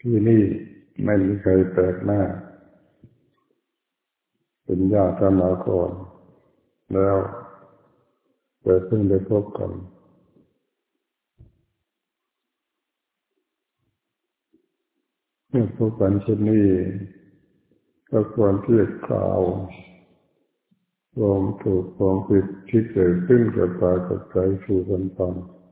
ที่นี่ไม่มีใครแปลกหน้าเป็นญาติกันมาก่อนแล้วแต่เพิ่งได้พบกันเมื่อพบกันเช่นนี้ก็ควรที่จะกล่าวความถูกความผิดที่เกิดขึ้นกับกายกับใจสู่กันฟัง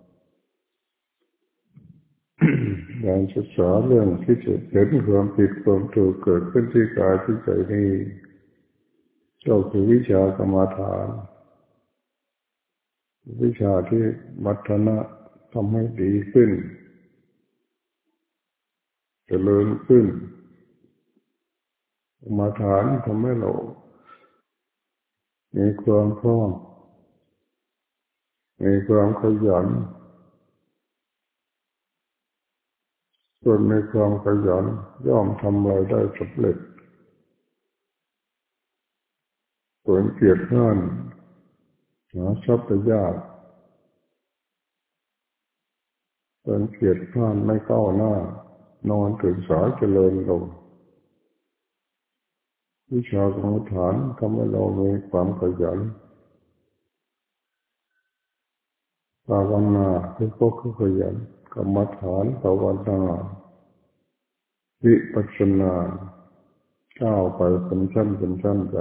การศึกษาเรื่องที่จะเห็นความผิดความถูกเกิดขึ้นที่กายที่ใจนี้ก็คือวิชากรรมฐานวิชาที่มัฒนะทำให้ดีขึ้นเจริญขึ้นกรรมฐานทำให้เรามีความพร้อมมีความขยันคนมีความขยันย่อมทำอะไรได้สำเร็จคนเกียจคร้านหาทรัพย์ได้ยากคนเกียจคร้านไม่ก้าวหน้านอนตื่นสายเจริญลงวิชากรรมฐานทำให้เรามีความขยันภาวนาคือพวกขยันกรรมฐานภาวนาวิปัสสนาก้าวไปเป็นชั้นเป็นชั้นไป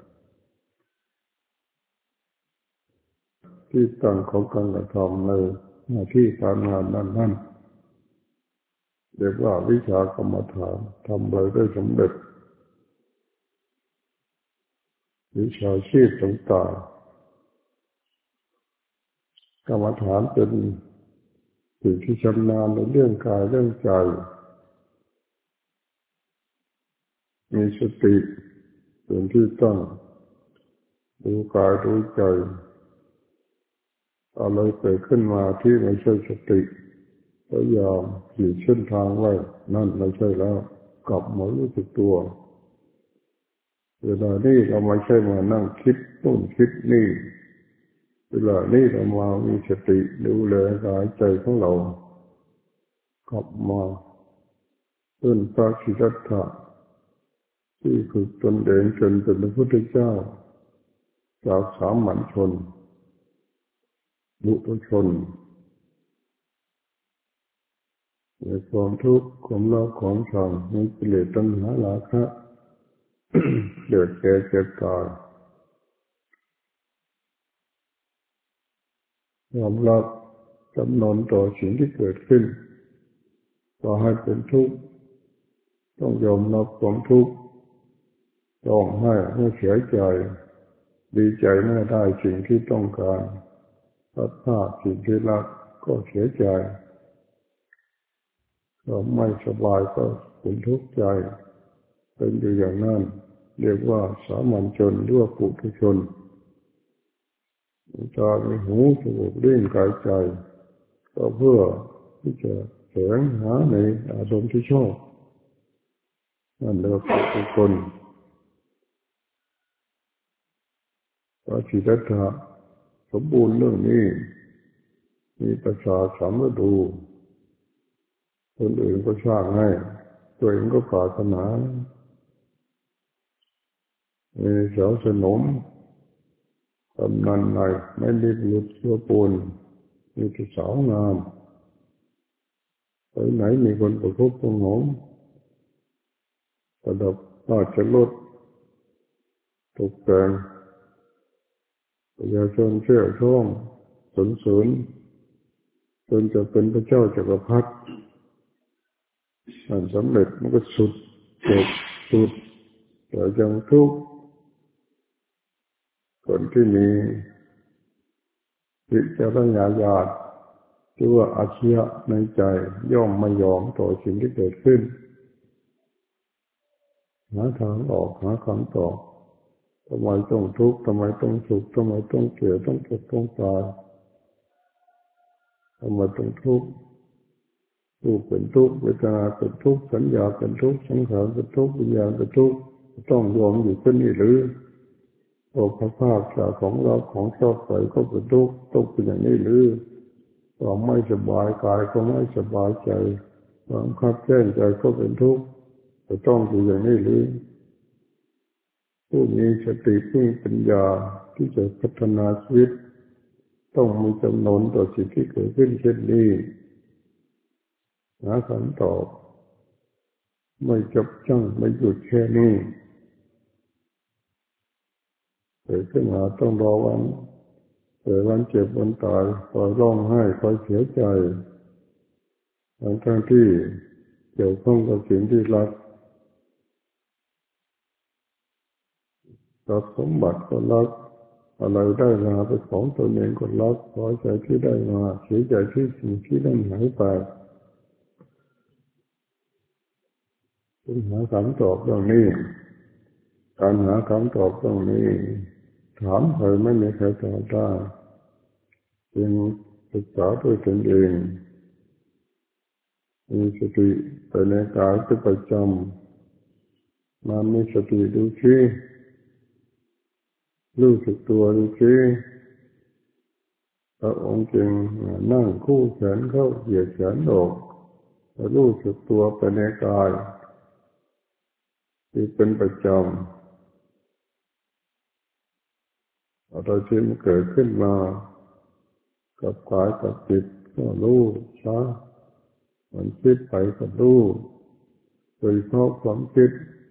ที่ตั้งของการกระทำในหน้าที่การงานนั้นเรียกว่าวิชากรรมฐานทำไปได้สำเร็จวิชาชีพต่างๆกรรมฐานเป็นสิ่งที่ชำนาญในเรื่องกายเรื่องใจมีสติเป็นที่ตั้งดูกายดูใจอะไรเกิดขึ้นมาที่ไม่ใช่สติพยายามขีดเส้นทางไว้นั่นไม่ใช่แล้วกลับมารู้สึกตัวเวลานี้เราไม่ใช่มานั่งคิดนู่นคิดนี่เวลานี้เรามามีสติดูแลกายใจของเรากลับมาเป็นพระสิทธัตถะที่ฝึกตนเองจนเป็นพระพุทธเจ้าจากสามัญชนบุตุชนมีความทุกข์ความรักความชังมีกิเลสตัณหาราคะเกิดแก่เจ็บตายยอมรับจำนนต่อสิ่งที่เกิดขึ้นต่อให้เป็นทุกข์ต้องยอมรับความทุกข์ร้องไห้ไม่เสียใจดีใจเมื่อได้สิ่งที่ต้องการพัดพลาดสิ่งที่รักก็เสียใจเราไม่สบายก็เป็นทุกข์ใจเป็นอยู่อย่างนั้นเรียกว่าสามัญชนหรือว่าปุถุชนตามีหูจมูกลิ้นกายใจก็เพื่อที่จะแสวงหาในอารมณ์ที่ชอบนั่นเรียกว่าปุถุชนพระสิทธัตถะสมบูรณ์เรื่องนี้มีประสาทสามฤดูคนอื่นก็สร้างให้ตัวเองก็ปรารถนามีเสาสนมกำนันในไม่ได้หลุดเชื้อปูนมีแต่สาวงามไปไหนมีคนประคบประหงมประดับราชรถตกแต่งประชาชนเชื่อชมสรรเสริญจนจะเป็นพระเจ้าจักรพรรดิมันสำเร็จมันก็สุดจบสุดแต่ยังทุกข์คนที่มีวิจารณญาณที่ว่าอาชีพในใจย่อมไม่ยอมต่อสิ่งที่เกิดขึ้นหาทางออกหาคำตอบทำไมต้องทุกข์ทำไมต้องสุขทำไมต้องเกิดต้องเจ็บต้องตายทำไมต้องทุกข์รูปเป็นทุกข์เวทนาเป็นทุกข์สัญญาเป็นทุกข์สังขารเป็นทุกข์วิญญาณเป็นทุกข์ต้องยอมอยู่เช่นนี้หรือโอภาพจากของเราของชอบใจก็เป็นทุกข์ต้องเป็นอย่างนี้หรือความไม่สบายกายก็ไม่สบายใจความคับแค้นใจก็เป็นทุกข์จะต้องอยู่อย่างนี้หรือผู้มีสติผู้มีปัญญาที่จะพัฒนาชีวิตต้องมีจำนวนต่อสิ่งที่เกิดขึ้นเช่นนี้หาคำตอบไม่จบจั้งไม่หยุดแค่นี้เกิดขึ้นมาต้องรอวันเจ็บวันตายคอยร้องไห้คอยเสียใจทั้งที่เกี่ยวข้องกับสิ่งที่รักสมบัติก็รักอะไรได้มาเป็นของตนเองก็รักพอใจที่ได้มาเสียใจที่สิ่งที่ได้หายไปต้องหาคำตอบตรงนี้การหาคำตอบตรงนี้ถามใครไม่มีใครตอบได้จึงศึกษาด้วยตนเองมีสติไปในกายเป็นประจำมามีสติดูที่รู้สึกตัวดูที่พระองค์จึงนั่งคู่แขนเข้าเหยียดแขนออกแล้วรู้สึกตัวไปในกายที่เป็นประจำอะไรที่มันเกิดขึ้นมากับกายกับจิตก็รู้ช้ามันคิดไปก็รู้โดยเพราะความคิด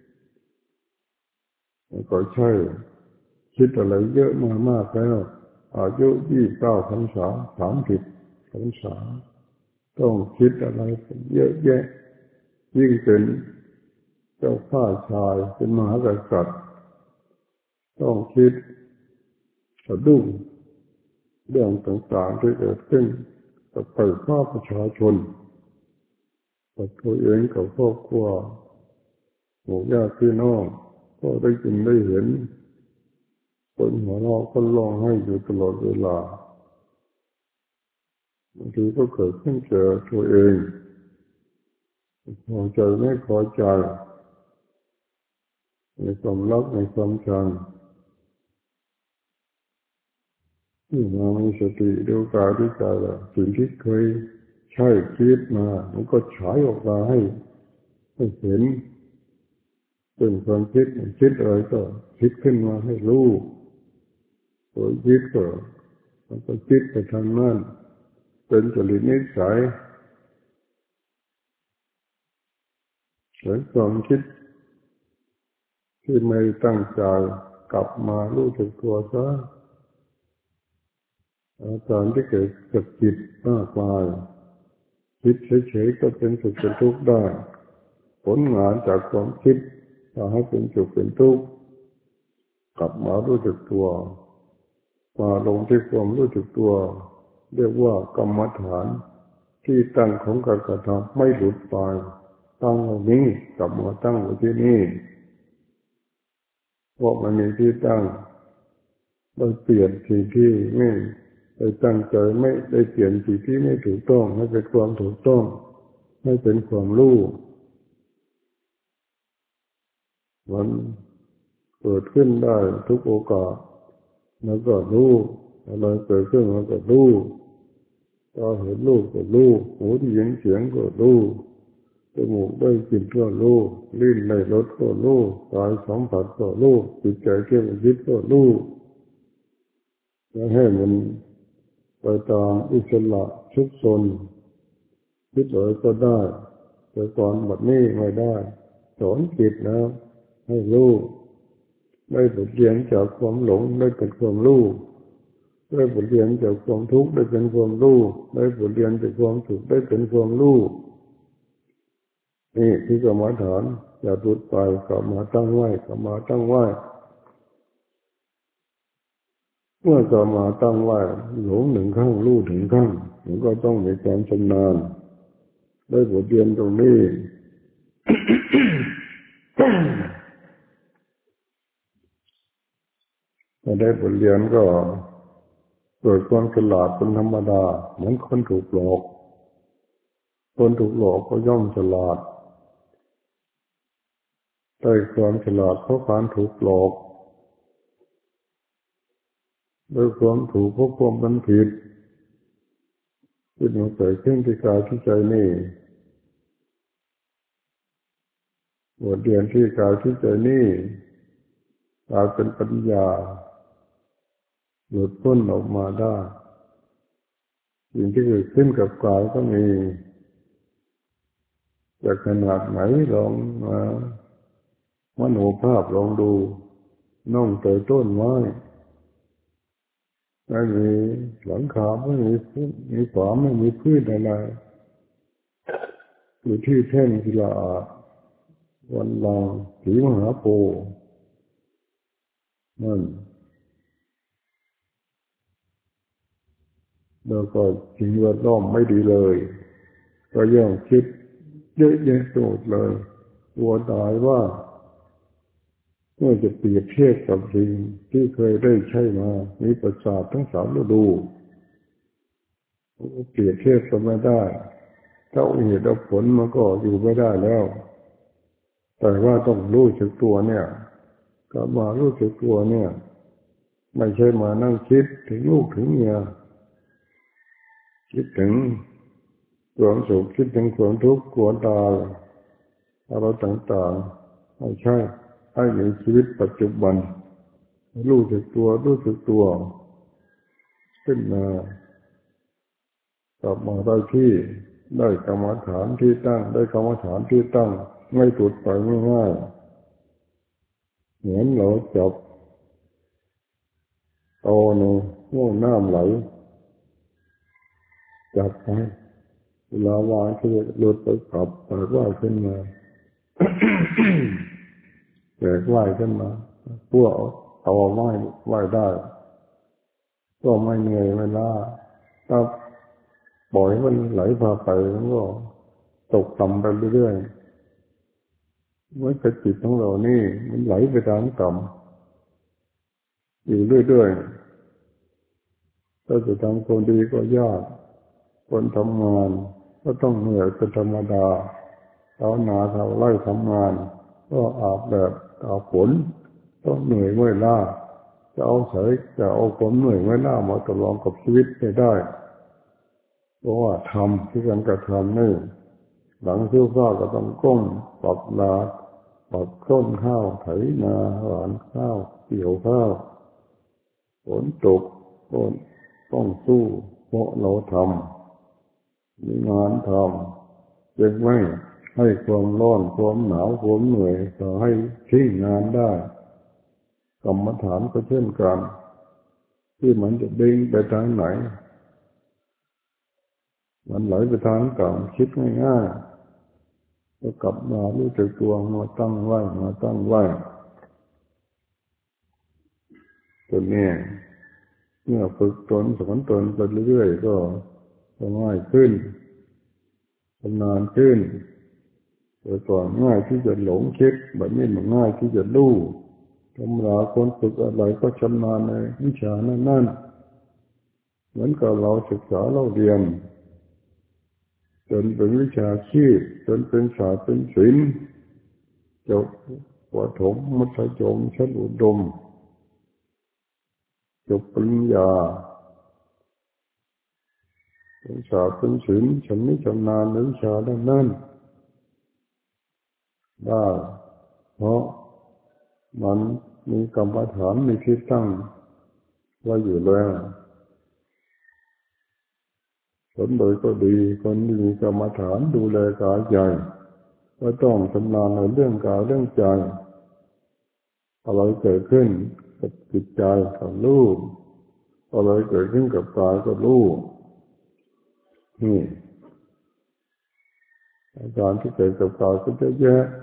มันก็ใช่คิดอะไรเยอะมากแล้วอายุ29 พรรษา30 พรรษาต้องคิดอะไรเยอะแยะยิ่งเป็นเจ้าข้าชายเป็นมหากษัตริย์ต้องคิดสะดุ้งเรื่องต่างๆที่เกิดขึ้นกับประชาชนกับตัวเองกับครอบครัวหมู่ญาติพี่น้องก็ได้ยินได้เห็นคนหัวเราะคนร้องไห้อยู่ตลอดเวลาบางทีก็เกิดขึ้นเจอตัวเองพอใจไม่พอใจในความรักในความชังที่มามีสติดูกายดูใจแล้วสิ่งที่เคยใช่คิดมามันก็ฉายออกมาให้เห็นเป็นความคิดอะไรก็คิดขึ้นมาให้รู้ตัวคิดก็มันก็คิดไปทางนั้นเป็นจริตนิสัยเหมือนความคิดที่ไม่ตั้งใจกลับมารู้สึกตัวซะอาการที่เกิดกับจิตมากมายคิดเฉยๆก็เป็นสุขเป็นทุกข์ได้ผลงานจากความคิดพาให้เป็นสุขเป็นทุกข์กลับมารู้สึกตัวมาลงที่ความรู้สึกตัวเรียกว่ากรรมฐานที่ตั้งของการกระทำไม่หลุดไปตั้งตรงนี้กลับมาตั้งไว้ที่นี่เพราะมันมีที่ตั้งเราเปลี่ยนสิ่งที่ไม่ได้ตั้งใจไม่ได้เปลี่ยนสิ่งที่ไม่ถูกต้องให้เป็นความถูกต้องให้เป็นความรู้มันเกิดขึ้นได้ทุกโอกาสแล้วก็รู้อะไรเกิดขึ้นมันก็รู้ตาเห็นรูปก็รู้หูได้ยินเสียงก็รู้จมูกได้กลิ่นก็รู้ลิ้นได้รสก็รู้กายสัมผัสก็รู้จิตใจที่มันคิดก็รู้แล้วให้มันไปตามอิสระทุกชนคิดอะไรก็ได้แต่ก่อนแบบนี้ไม่ได้สอนจิตแล้วให้รู้ได้บทเรียนจากความหลงได้เป็นความรู้ได้บทเรียนจากความทุกข์ได้เป็นความรู้ได้บทเรียนจากความสุขได้เป็นความรู้นี่ที่กรรมฐานอย่าหลุดไปกลับมาตั้งไว้กลับมาตั้งไว้เมื่อกลับมาตั้งไว้หลงหนึ่งข้างรู้ถึงข้างมันก็ต้องมีความชำนาญได้บทเรียนตรงนี้ พอได้บทเรียนก็เกิดความฉลาดเป็นธรรมดาเหมือนคนถูกหลอกคนถูกหลอกก็ย่อมฉลาดได้ความฉลาดเพราะการถูกหลอกด้วยความถูกเพราะความเป็นผิดที่มันเกิดขึ้นที่กายที่ใจนี่บทเรียนที่กายที่ใจนี่กลายเป็นปัญญาหลุดพ้นออกมาได้สิ่งที่เกิดขึ้นกับกายก็มีจากขนาดไหนลองมามโนภาพลองดูน่องเตยต้นไม้ไม่มีหลังคาไม่มีพื้นมีฝาไม่มีพื้นอะไรอยู่ที่แท่นกีฬาวันลาศรีมหาโพธิ์นั่นแล้วก็สิ่งแวดล้อมไม่ดีเลยก็ย่อมคิดเยอะแยะโจทย์เลยกลัวตายว่าเมื่อจะเปรียบเทียบกับสิ่งที่เคยได้ใช้มามีประสาททั้งสามฤดูเปรียบเทียบกันไม่ได้ถ้าเหตุและผลมันก็อยู่ไม่ได้แล้วแต่ว่าต้องรู้สึกตัวเนี่ยกลับมารู้สึกตัวเนี่ยไม่ใช่มานั่งคิดถึงลูกถึงเมียคิดถึงความสุขคิดถึงความทุกข์กลัวตายอะไรต่างๆไม่ใช่ให้มีชีวิตปัจจุบันรู้สึกตัวขึ้นมากลับมาได้ที่ได้กรรมฐานที่ตั้งได้กรรมฐานที่ตั้งไม่ตุดไปง่ายๆเหมือนเราจับเอาในห่วงน้ำไหลจับไปเวลาวางที่หลุดไปกลับแต่ว่าขึ้นมาแต่ว่ายขึ้นมาพวกเอาว่ายได้ก็ไม่เหนื่อยไม่ล้าถ้าปล่อยมันไหลพาไปมันก็ตกต่ำไปเรื่อยๆเมื่อจิตของเรานี่มันไหลไปทางต่ำอยู่เรื่อยๆถ้าจะทำคนดีก็ยากคนทำงานก็ต้องเหนื่อยเป็นธรรมดาเอาหนาเอาไล่ทำงานก็อาบแบบอาบฝนต้องเหนื่อยเมื่อยล้าจะเอาความเหนื่อยเมื่อยล้ามาตลอดกับชีวิตไม่ได้เพราะว่าทำที่การกระทำนี่หลังซื้อข้าวก็ต้องก้มปรับนาปรับต้นข้าวไถนาหว่านข้าวเกี่ยวข้าวฝนตกต้องสู้เพราะเราทำมีงานทำยังไม่ให้ความร้อนความหนาวความเหนื่อยก็ให้ทิ้งงานได้กรรมฐานก็เช่นกันที่มันจะดิ่งไปทางไหนมันไหลไปทางต่างคิดง่ายๆก็กลับมารู้จักตัวมาตั้งไว้ตัวนี้เมื่อฝึกตนสอนตนไปเรื่อยๆก็ง่ายขึ้นชำนาญขึ้นแต่ก่อนง่ายที่จะหลงคิดแบบนี้มันง่ายที่จะรู้ธรรมดาคนฝึกอะไรก็ชำนาญในวิชานั้นเหมือนกับเราศึกษาเราเรียนจนเป็นวิชาชีพจนเป็นศาสตร์เป็นศิลป์จบประถมมัธยมชั้นอุดมจบปริญญาเป็นศาสตร์เป็นศิลป์ฉันไม่ชำนาญในวิชาด้านนั้นได้เพราะมันมีกรรมฐานมีที่ตั้งไว้อยู่แล้วผลโดยก็ดีคนมีกรรมฐานดูแลกายใจก็ต้องชำนาญในเรื่องกายเรื่องใจอะไรเกิดขึ้นกับจิตใจก็รู้อะไรเกิดขึ้นกับกายก็รู้นี่อาการที่เกิดกับกายก็จะแยะ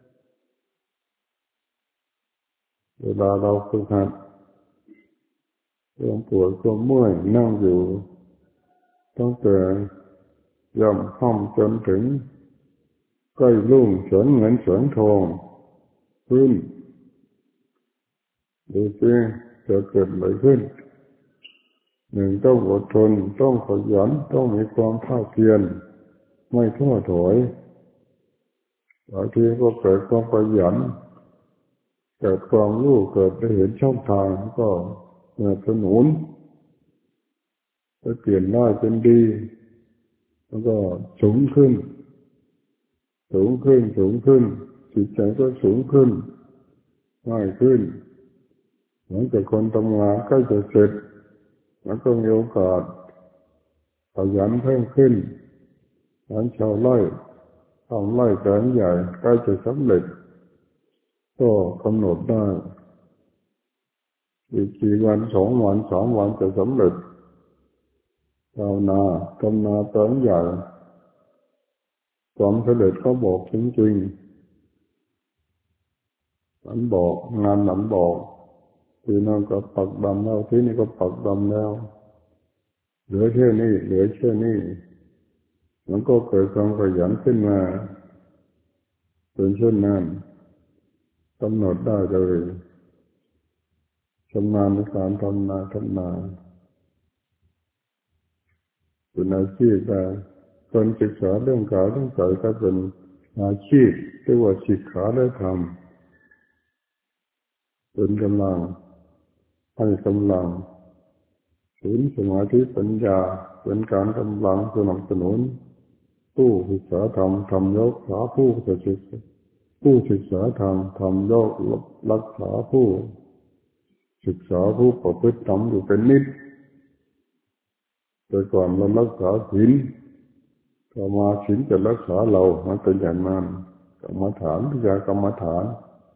เวลาเราฝึกหัดความปวดความเมื่อยนั่งอยู่ต้องแต่ย่ำค่ำจนถึงใกล้รุ่งเฉินเหมือนเฉินทองขึ้นดูสิจะเกิดอะไรขึ้นหนึ่งต้องอดทนต้องขยันต้องมีความภาคเพียรไม่ท้อถอยบางทีก็เกิดความขยันเกิดความรู้เกิดได้เห็นช่องทางก็สนับสนุนจะเปลี่ยนได้เป็นดีแล้วก็สูงขึ้นจิตใจก็สูงขึ้นง่ายขึ้นเหมือนกับคนทำงานใกล้จะเสร็จแล้วก็มีโอกาสขยันเพิ่มขึ้นเหมือนชาวไร่ทำไร่แปลงใหญ่ใกล้จะสำเร็จก็กำหนดได้อีกกี่วัน2 วัน3 วันจะสำเร็จชาวนาทำนาแปลงใหญ่ความสำเร็จก็บอกจริงๆมันบอกงานมันบอกที่นั่นก็ปักดำแล้วที่นี่ก็ปักดำแล้วเหลือแค่นี้เหลือแค่นี้มันก็เกิดความขยันขึ้นมาเป็นเช่นนั้นกำหนดได้เลยชำนาญในการทำนาเป็นอาชีพได้คนศึกษาเรื่องกายเรื่องใจก็เป็นอาชีพเรียกว่าศึกษาและทำเป็นกำลังให้กำลังศีลสมาธิปัญญาเป็นการกำลังสนับสนุนผู้ศึกษาธรรมทำยกษาผู้ศึกษาธรรมทำยกรักษาผู้ศึกษาผู้ประพฤติธรรมอยู่เป็นนิจแต่ก่อนเรารักษาศีลต่อมาศีลจะรักษาเรามันเป็นอย่างนั้นกรรมฐานวิชากรรมฐาน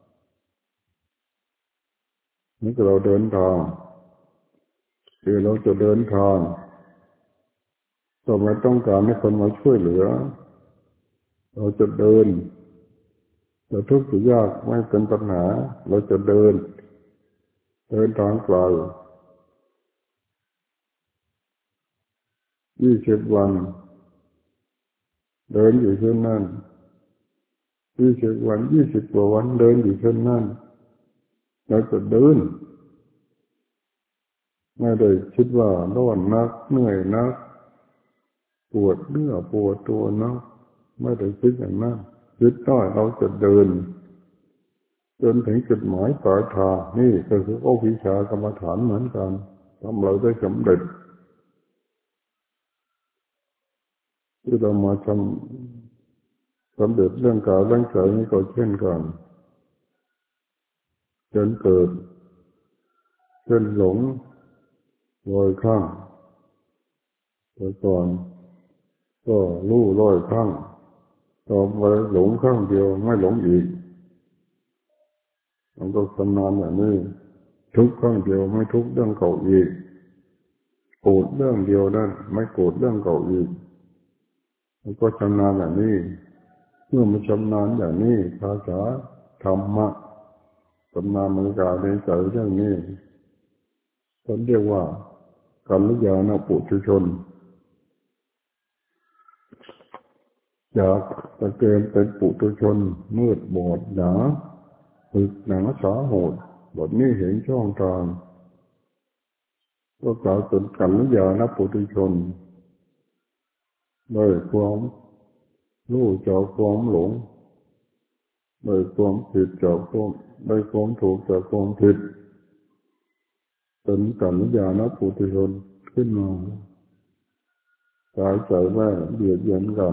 นี่ก็เราเดินทางคือเราจะเดินทางก็ไม่ต้องการให้คนมาช่วยเหลือเราจะเดินจะทุกข์จะยากไม่เป็นปัญหาเราจะเดินทางไกล20 วันเดินอยู่เช่นนั้น20 วัน20 กว่าวันเดินอยู่เช่นนั้นเราจะเดินไม่ได้คิดว่าร้อนนักเหนื่อยนักปวดเนื้อปวดตัวนักไม่ได้คิดอย่างนั้นคิดได้เราจะเดินจนถึงจุดหมายปลายทางนี่ก็คือวิชากรรมฐานเหมือนกันทำเราได้สำเร็จที่เรามาทำสำเร็จเรื่องกายเรื่องใจนี่ก็เช่นกันจนเกิดเช่นหลงลอยข้างแต่ก่อนก็รู้ลอยข้างต่อไปหลงข้างเดียวไม่หลงอีกมันก็ชำนาญอย่างนี้ทุกข้างเดียวไม่ทุกเรื่องเก่าอีกโกรธเรื่องเดียวนั่นไม่โกรธเรื่องเก่าอีกมันก็ชำนาญอย่างนี้เมื่อมันชำนาญอย่างนี้ภาษาธรรมะชำนาญในกายในใจเรื่องนี้เขาเรียกว่ากัลยาณปุถุชนจากตะเกียงเป็นปุถุชนมืดบอดหนาฝึกหนาสาโหดบทนี้เห็นช่องทางก็กล่าวเป็นกัลยาณปุถุชนด้วยความรู้จากความหลงด้วยความผิดจากความด้วยความถูกจากความผิดเป็นกัลยาณปุถุชนขึ้นมากายใจแม่เบียดเบียนกัน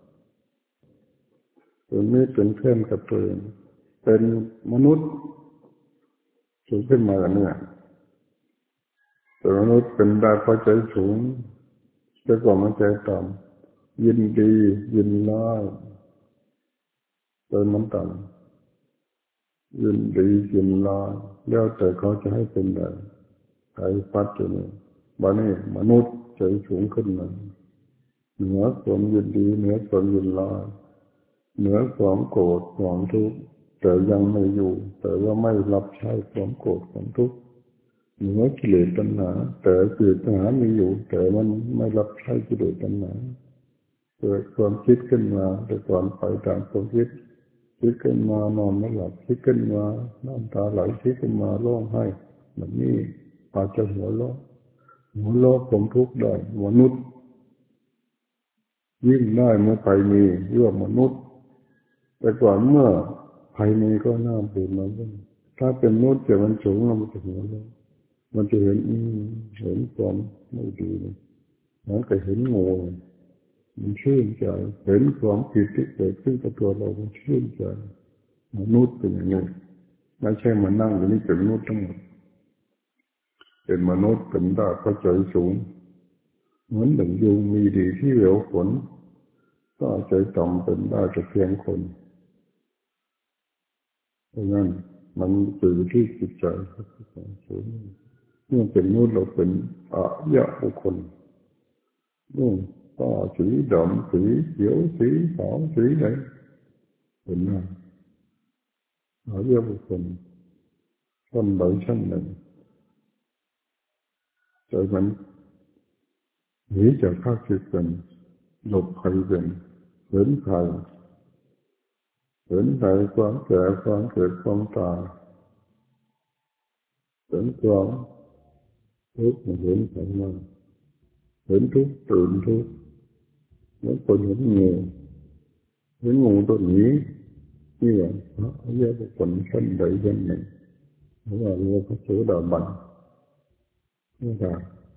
เป็นมิตรเป็นเพื่อนกับตัวเองเป็นมนุษย์สูงขึ้นมาเนี่ยเป็นมนุษย์เป็นได้พอใจสูงแต่ก่อนมันใจต่ำยินดียินร้ายเป็นมันต่ำยินดียินร้ายแล้วแต่เขาจะให้เป็นได้ใครพัดอยู่เนี่ยบ้านนี้มนุษย์ใจสูงขึ้นมาเหนือความยินดีเหนือความยินร้ายเหนือความโกรธความทุกข์แต่ยังไม่อยู่แต่ว่าไม่รับใช้ความโกรธความทุกข์เหนือกิเลสตัณหาแต่กิเลสตัณหามีอยู่แต่มันไม่รับใช้กิเลสตัณหาเกิดความคิดขึ้นมาแต่ก่อนไปตามความคิดขึ้นมานอนไม่หลับคิดขึ้นมาน้ำตาไหลคิดขึ้นมาร้องไห้แบบนี้อาจจะหัวเราะความทุกข์ได้มนุษย์ยิ่งได้เมื่อภัยมีเรื่องมนุษย์แต่ก่อนเมื่อภัยมีก็น่าเบื่อมาถ้าเป็นมนุษย์แต่มันสูงมันจะหัวเราะมันจะเห็นความไม่ดีมันก็เห็นโง่มันชื่นใจเห็นความผิดที่เกิดขึ้นกับตัวเรามันชื่นใจมนุษย์เป็นอย่างนี้ไม่ใช่มานั่งอยู่นี่เป็นมนุษย์ทั้งหมดเป็นมนุษย์เป็นได้เข้าใจสูงเหมือนดั่งยุงมีดีที่เหลวฝนก็ใจต่ำเป็นได้จะเพียงคนเพราะงั้นมันอยู่ที่จิตใจสูงเมื่อเป็นมนุษย์เราเป็นอริยบุคคลนู่นก็สีดำสีเขียวสีขาวสีไหนเป็นได้อริยบุคคลชั้นใดชั้นหนึ่งใจมันหนีจากข้าศึกเป็นหลบภัยเป็นเห็นภัยเห็นภัยความแก่ความเกิดความตายเห็นความทุกข์เห็นภัยมาเห็นทุกข์ตื่นทุกข์เหมือนคนเห็นงูตัวนี้นี่แหละพระอริยบุคคลชั้นใดชั้นหนึ่งเพราะว่าเราพระโสดาบันนี่ค่ะ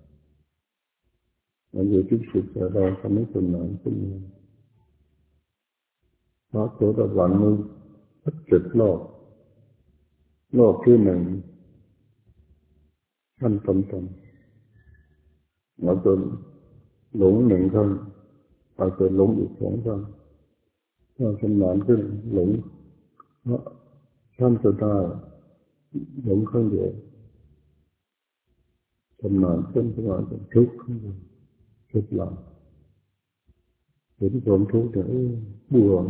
มันอยู่ที่จิตใจเราทำให้คนนั้นขึ้นมาพระโสดาบันมี7 โลกที่หนึ่งขั้นต้นๆเราจนหลง1 ครั้งอาจจะหลงอีก2 ครั้งถ้าชำนาญขึ้นหลงเพราะท่านจะได้หลงครั้งเดียวชำนาญขึ้นทุกข์ขึ้นทุกข์หลังเห็นความทุกข์เนี่ยเบื่อ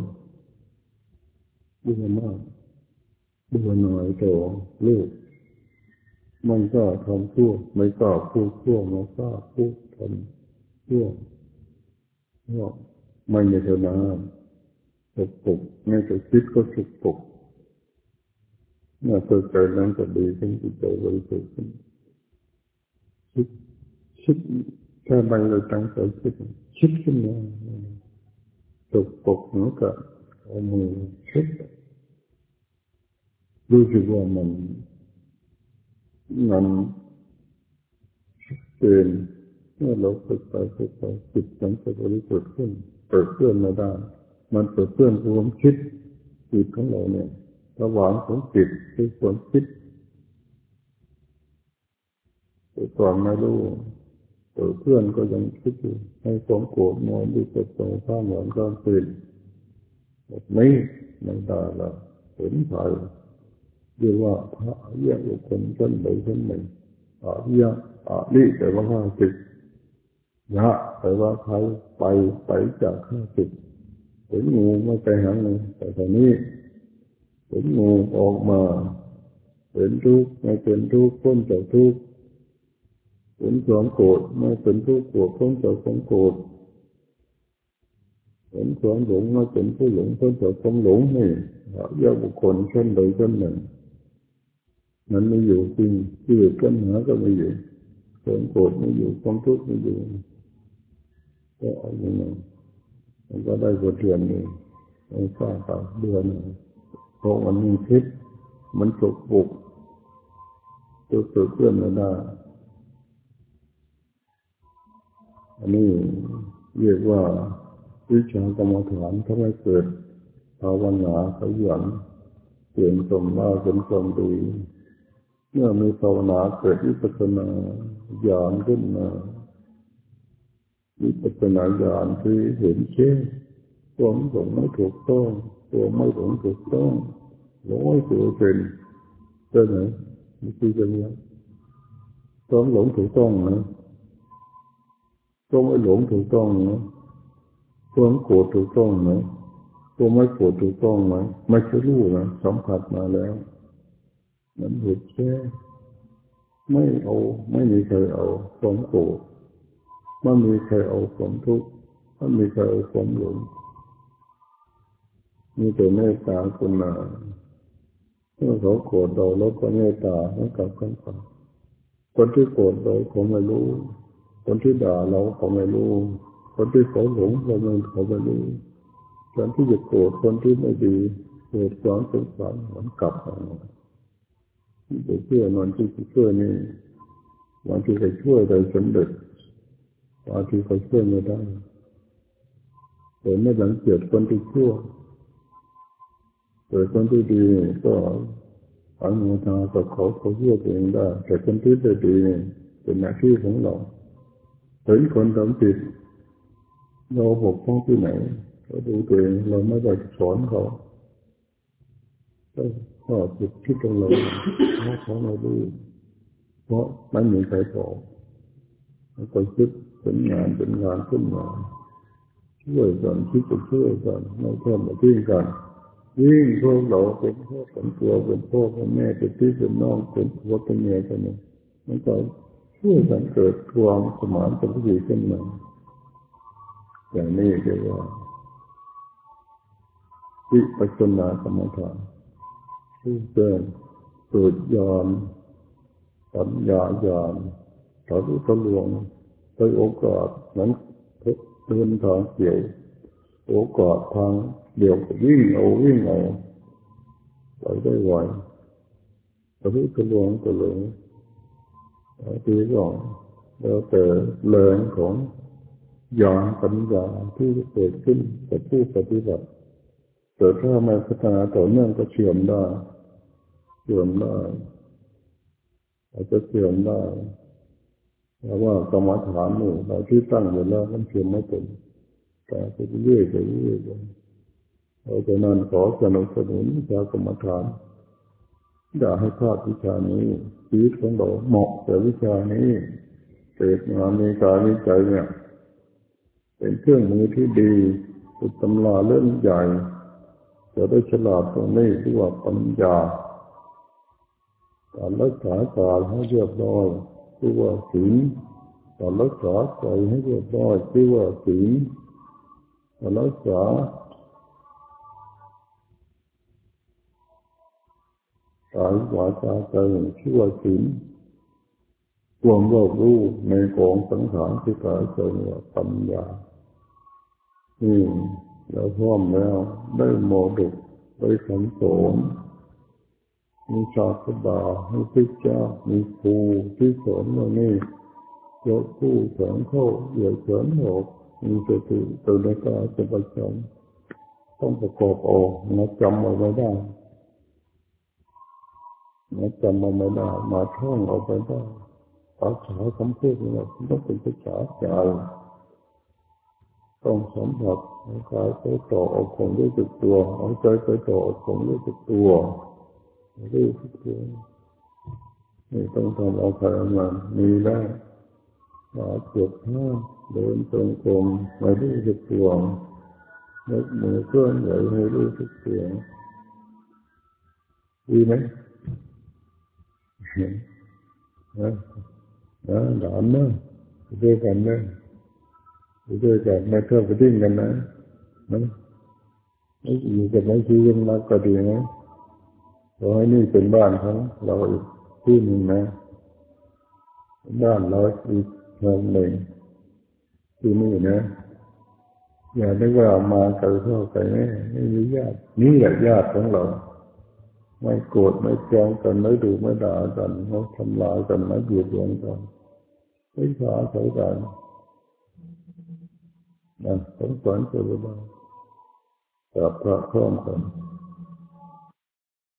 มากเบื่อหน่อยต่อลูกมันก็ทำชั่วไม่กล้าพูดชั่วไม่กล้าพูดทำชั่วก็ไม่มีเท่านั้นสกปรกไม่จะคิดก็สกปรกเมื่อเกิดนั้นจะดีขึ้นจิตใจบริสุทธิ์ขึ้นคิดแค่ไม่ได้ตั้งใจคิดขึ้นมาสกปรกเหมือนกับเอามือคิดรู้สึกว่ามันเป็นเมื่อเราฝึกไปจิตมันจะบริสุทธิ์ขึ้นเปิดเพื่อนไม่ได้มันเปิดเพื่อนความคิดจิตของเราเนี่ยระหว่างของจิตคือความคิดแต่ก่อนไม่รู้เปิดเพื่อนก็ยังคิดอยู่ให้ความโกรธนอนด้วยกับตัวข้ามหวานก้อนตื่นแบบนี้ไม่ได้ละเห็นภัยเรียกว่าพระอริยบุคคลชั้นใดชั้นหนึ่งอริยแต่ว่าข้าศึกยะแต่ว่าใครไปจากข้าศึกเห็นงูไม่ไปหางูแต่ตอนนี้เห็นงูออกมาเห็นทุกข์ไม่เป็นทุกข์พ้นจากทุกข์เห็นความโกรธไม่เป็นทุกข์โกรธพ้นจากความโกรธเห็นความหลงไม่เป็นผู้หลงพ้นจากความหลงนี่อริยบุคคลชั้นใดชั้นหนึ่งมันไม่อยู่จริงที่อยู่ปัญหาก็ไม่อยู่ความโกรธไม่อยู่ความทุกข์ไม่อยู่ก็เอาอย่างนั้นมันก็ได้บทเรียนนี้ไม่ทราบต่อเดือนเพราะมันมีพิษมันสกปรกตัวเพื่อนไม่ได้อันนี้เรียกว่าวิชากรรมฐานถ้าไม่เกิดภาวนาขยันเปลี่ยนสมมาเป็นความดีเมื่อมีภาวนาเกิดวิปัสสนาญาณขึ้นมาวิปัสสนาญาณคือเห็นแจ้งความหลงไม่ถูกต้องตัวไม่หลงถูกต้อง100%ได้ไหมนี่คือจะมีความหลงถูกต้องนะความไม่หลงถูกต้องนะความโกรธถูกต้องนะความไม่โกรธถูกต้องไหมไม่ใช่รู้นะสัมผัสมาแล้วมันเห็นแค่ไม่มีใครเอาความโกรธไม่มีใครเอาความทุกข์ไม่มีใครเอาความหลงมีแต่เมตตากรุณาเมื่อเขาโกรธเราแล้วก็เมตตาให้กับเขาคนที่โกรธเราเขาไม่รู้คนที่ด่าเราเขาไม่รู้คนที่เขาหลงเขาไม่รู้คนที่จะโกรธคนที่ไม่ดีเกิดความสงสารมันกลับมาที่เชื่อนอนที่เชื่อนี่วันที่เขาช่วยได้สำเร็จวันที่เขาช่วยไม่ได้แต่ไม่หลังเกียจคนที่ชั่วคแต่คนที่ดีก็อนุโมทนากับเขาเชื่อตัวเองได้แต่คนที่ไม่ดีเป็นหน้าที่ของเราเห็นคนทำผิดเราบกพร่องที่ไหนเราดูตัวเองเราไม่ได้สอนเขาก็จุดที่ตรงเราของเราดูเพราะไม่มีใครสอนเราก็คิดเป็นงานขึ้นมาช่วยกันคิดจะช่วยกันไม่เพิ่มมาทิ้งกันยิ่งพวกเราเป็นพ่อเป็นตัวเป็นพ่อเป็นแม่เป็นพี่เป็นน้องเป็นผัวเป็นเมียกันเนี่ยมันก็ช่วยกันเกิดความสมานสัมพันธ์ขึ้นมาอย่างนี้เรียกว่าวิปัสสนากรรมฐานที่เป็นสุดยอดปัญญาญาณทะลุทะลวงไปโอกาสนั้นเดินทางเกี่ยวโอกาสทางเดียววิ่งเอาไปได้ไวทะลุทะลวงก็เลยทีก็แล้วแต่แรงของญาณปัญญาที่เกิดขึ้นกับผู้ปฏิบัติแต่ถ้าไม่พัฒนาต่อเนื่องก็เสื่อมได้อาจจะเสื่อมได้เพราะว่ากรรมฐานนี่เราที่ตั้งอยู่แล้วมันเสื่อมไม่เป็นแต่ไปเรื่อยเราจะนั้นขอสนับสนุนวิชากรรมฐานอย่าให้พลาดวิชานี้ชีวิตของเราเหมาะกับวิชานี้เกิดมามีการวิจัยเนี่ยเป็นเครื่องมือที่ดีเป็นตำราเล่มใหญ่จะได้ฉลาดตรงนี้ที่ว่าปัญญาการรักษาการให้เรียบร้อยที่ว่าศีลการรักษาใจให้เรียบร้อยที่ว่าศีลการรักษากายวาจาใจที่ว่าศีลความรอบรู้ในกองสังขารที่กายใจว่าปัญญาเราพร้อมแล้วได้โมดุได้คำสอนมีศาสดามีพระเจ้ามีครูที่สอนเรานี่ยกผู้สอนเข้าเหยียดเฉินออกมีสติตื่นในกายจะประจำต้องประกอบออกมาจำเอาไว้ได้มาจำเอาไว้ได้มาท่องเอาไว้ได้ภาษาคำพูดของเราต้องเป็นภาษาใจต้องสัมผัสเอากายไปต่อเอาของรู้สึกตัวเอาใจไปต่อเอาของรู้สึกตัวรู้สึกตัวนี่ต้องทำเอาใครมันมีได้มาเก็บผ้าเดินตรงกลมไม่รู้สึกตัวยกมือเคลื่อนไหวให้รู้สึกตัวดีไหมหลานนะด้วยกันนะด้วยกันไม่เท่าไปดิ้นกันนะไม่อยู่กับไม่ชีวิตนักก็ดีนะขอให้นี่เป็นบ้านของเราอีกที่หนึ่งนะบ้านเราอีกเมืองหนึ่งที่นี่นะอย่าได้ว่ามาไกลเท่าไกลแม่ไม่มีญาตินี่แหละญาติของเราไม่โกรธไม่แกล้งกันไม่ดุไม่ด่ากันไม่ทำลายกันไม่เบียดเบียนกันไม่ขาดกันสงสารตัวเรากับพระพร้อมกัน